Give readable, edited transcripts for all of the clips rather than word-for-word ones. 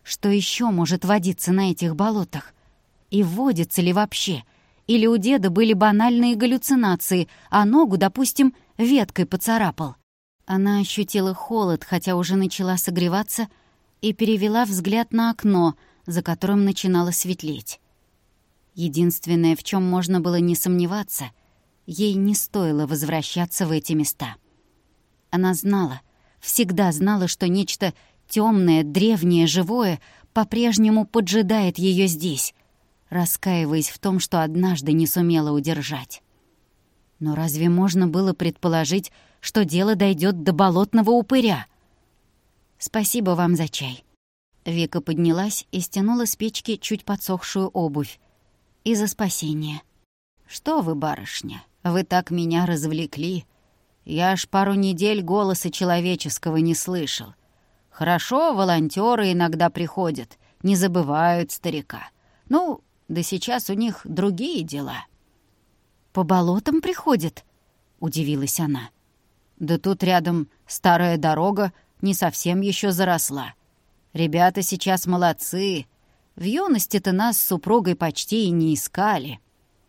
Что еще может водиться на этих болотах? И водится ли вообще? Или у деда были банальные галлюцинации, а ногу, допустим, веткой поцарапал? Она ощутила холод, хотя уже начала согреваться, и перевела взгляд на окно, за которым начинало светлеть. Единственное, в чем можно было не сомневаться, ей не стоило возвращаться в эти места. Она знала, всегда знала, что нечто темное, древнее, живое по-прежнему поджидает ее здесь, раскаиваясь в том, что однажды не сумела удержать. Но разве можно было предположить, что дело дойдет до болотного упыря? «Спасибо вам за чай». Вика поднялась и стянула с печки чуть подсохшую обувь. «И за спасение». «Что вы, барышня, вы так меня развлекли. Я аж пару недель голоса человеческого не слышал. Хорошо, волонтеры иногда приходят, не забывают старика. Ну, да сейчас у них другие дела». «По болотам приходят?» — удивилась она. «Да тут рядом старая дорога не совсем еще заросла. Ребята сейчас молодцы. В юности-то нас с супругой почти и не искали».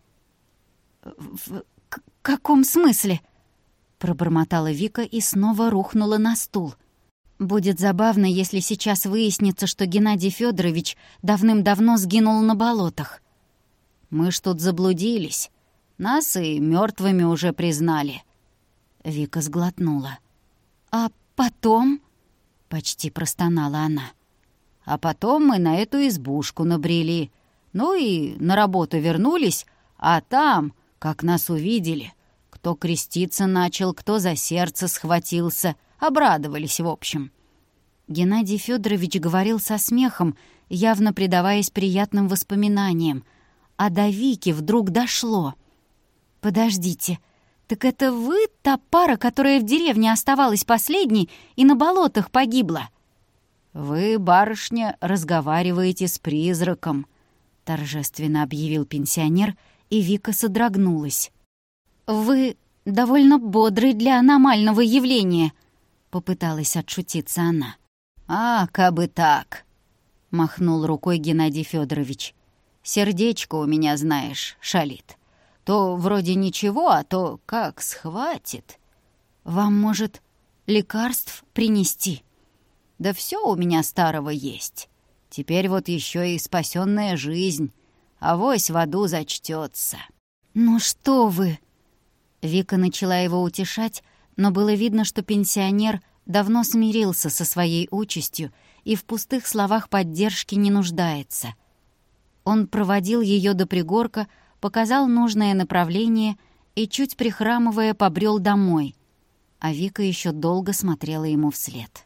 «В каком смысле?» — пробормотала Вика и снова рухнула на стул. «Будет забавно, если сейчас выяснится, что Геннадий Федорович давным-давно сгинул на болотах». «Мы ж тут заблудились. Нас и мертвыми уже признали». Вика сглотнула. «А потом?» — почти простонала она. «А потом мы на эту избушку набрели. Ну и на работу вернулись, а там, как нас увидели, кто креститься начал, кто за сердце схватился, обрадовались в общем». Геннадий Федорович говорил со смехом, явно предаваясь приятным воспоминаниям. А до Вики вдруг дошло. «Подождите, так это вы та пара, которая в деревне оставалась последней и на болотах погибла?» «Вы, барышня, разговариваете с призраком», — торжественно объявил пенсионер, и Вика содрогнулась. «Вы довольно бодрый для аномального явления», — попыталась отшутиться она. «А, кабы так», — махнул рукой Геннадий Федорович. «Сердечко у меня, знаешь, шалит. То вроде ничего, а то как схватит». «Вам, может, лекарств принести?» «Да все у меня старого есть. Теперь вот еще и спасенная жизнь. Авось в аду зачтется». «Ну что вы!» Вика начала его утешать, но было видно, что пенсионер давно смирился со своей участью и в пустых словах поддержки не нуждается. Он проводил ее до пригорка, показал нужное направление и, чуть прихрамывая, побрел домой, а Вика еще долго смотрела ему вслед.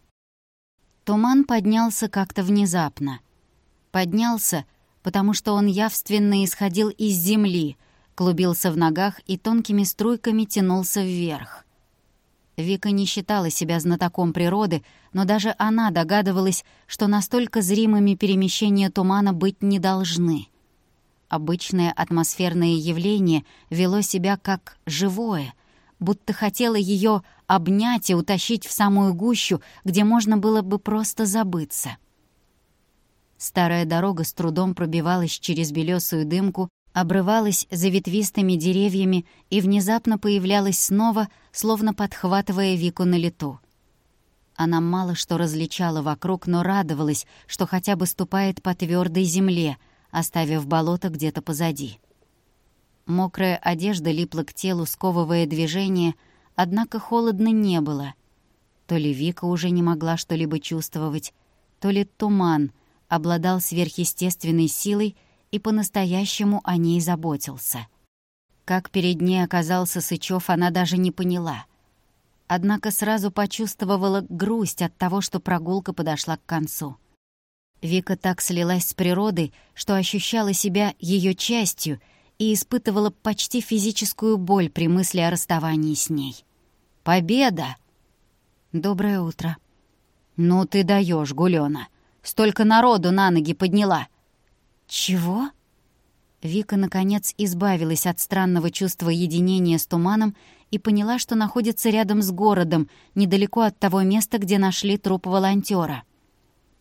Туман поднялся как-то внезапно. Поднялся, потому что он явственно исходил из земли, клубился в ногах и тонкими струйками тянулся вверх. Вика не считала себя знатоком природы, но даже она догадывалась, что настолько зримыми перемещения тумана быть не должны. Обычное атмосферное явление вело себя как живое, будто хотело ее обнять и утащить в самую гущу, где можно было бы просто забыться. Старая дорога с трудом пробивалась через белесую дымку, обрывалась за ветвистыми деревьями и внезапно появлялась снова, словно подхватывая Вику на лету. Она мало что различала вокруг, но радовалась, что хотя бы ступает по твердой земле, оставив болото где-то позади. Мокрая одежда липла к телу, сковывая движение, однако холодно не было. То ли Вика уже не могла что-либо чувствовать, то ли туман обладал сверхъестественной силой и по-настоящему о ней заботился. Как перед ней оказался Сычев, она даже не поняла. Однако сразу почувствовала грусть от того, что прогулка подошла к концу. Вика так слилась с природой, что ощущала себя ее частью и испытывала почти физическую боль при мысли о расставании с ней. «Победа!» «Доброе утро». «Ну ты даешь, Гулёна! Столько народу на ноги подняла!» «Чего?» Вика, наконец, избавилась от странного чувства единения с туманом и поняла, что находится рядом с городом, недалеко от того места, где нашли труп волонтера.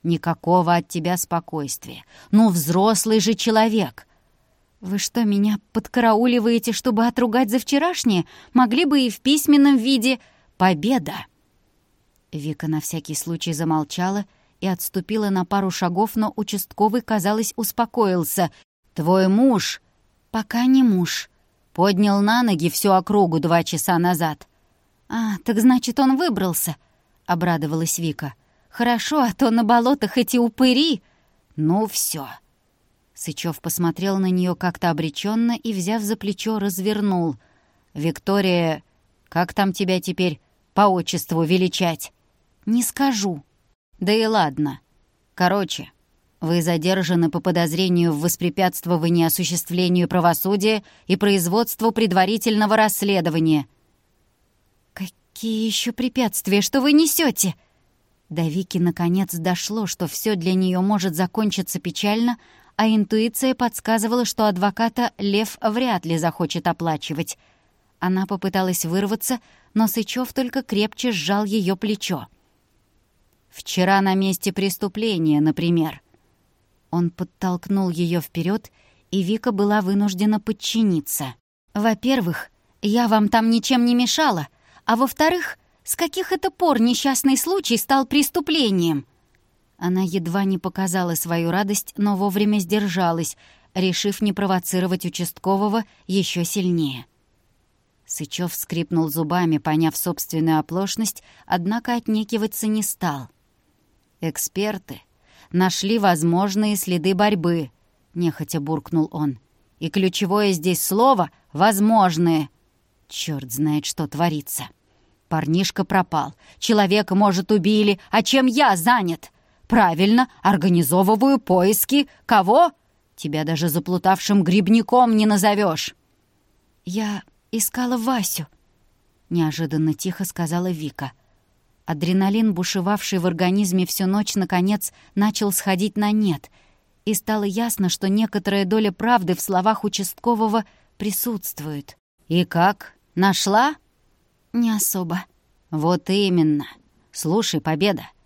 Никакого от тебя спокойствия. Ну, взрослый же человек!» «Вы что, меня подкарауливаете, чтобы отругать за вчерашнее? Могли бы и в письменном виде. Победа!» Вика на всякий случай замолчала и отступила на пару шагов, но участковый, казалось, успокоился. «Твой муж...» «Пока не муж». «Поднял на ноги всю округу 2 часа назад». «А, так значит, он выбрался», — обрадовалась Вика. «Хорошо, а то на болотах эти упыри...» «Ну все». Сычев посмотрел на нее как-то обреченно и, взяв за плечо, развернул. «Виктория, как там тебя теперь по отчеству величать?» «Не скажу». «Да и ладно. Короче, вы задержаны по подозрению в воспрепятствовании осуществлению правосудия и производству предварительного расследования». «Какие еще препятствия? Что вы несете?» До Вики наконец дошло, что все для нее может закончиться печально, а интуиция подсказывала, что адвоката Лев вряд ли захочет оплачивать. Она попыталась вырваться, но Сычев только крепче сжал ее плечо. «Вчера на месте преступления, например». Он подтолкнул ее вперед, и Вика была вынуждена подчиниться. «Во-первых, я вам там ничем не мешала, а во-вторых, с каких это пор несчастный случай стал преступлением?» Она едва не показала свою радость, но вовремя сдержалась, решив не провоцировать участкового еще сильнее. Сычев скрипнул зубами, поняв собственную оплошность, однако отнекиваться не стал. «Эксперты нашли возможные следы борьбы», — нехотя буркнул он. «И ключевое здесь слово — «возможные». Чёрт знает, что творится. Парнишка пропал, человека, может, убили, а чем я занят? Правильно, организовываю поиски. Кого? Тебя даже заплутавшим грибником не назовешь. «Я искала Васю», — неожиданно тихо сказала Вика. Адреналин, бушевавший в организме всю ночь, наконец начал сходить на нет, и стало ясно, что некоторая доля правды в словах участкового присутствует. «И как? Нашла?» «Не особо». «Вот именно. Слушай, Победа,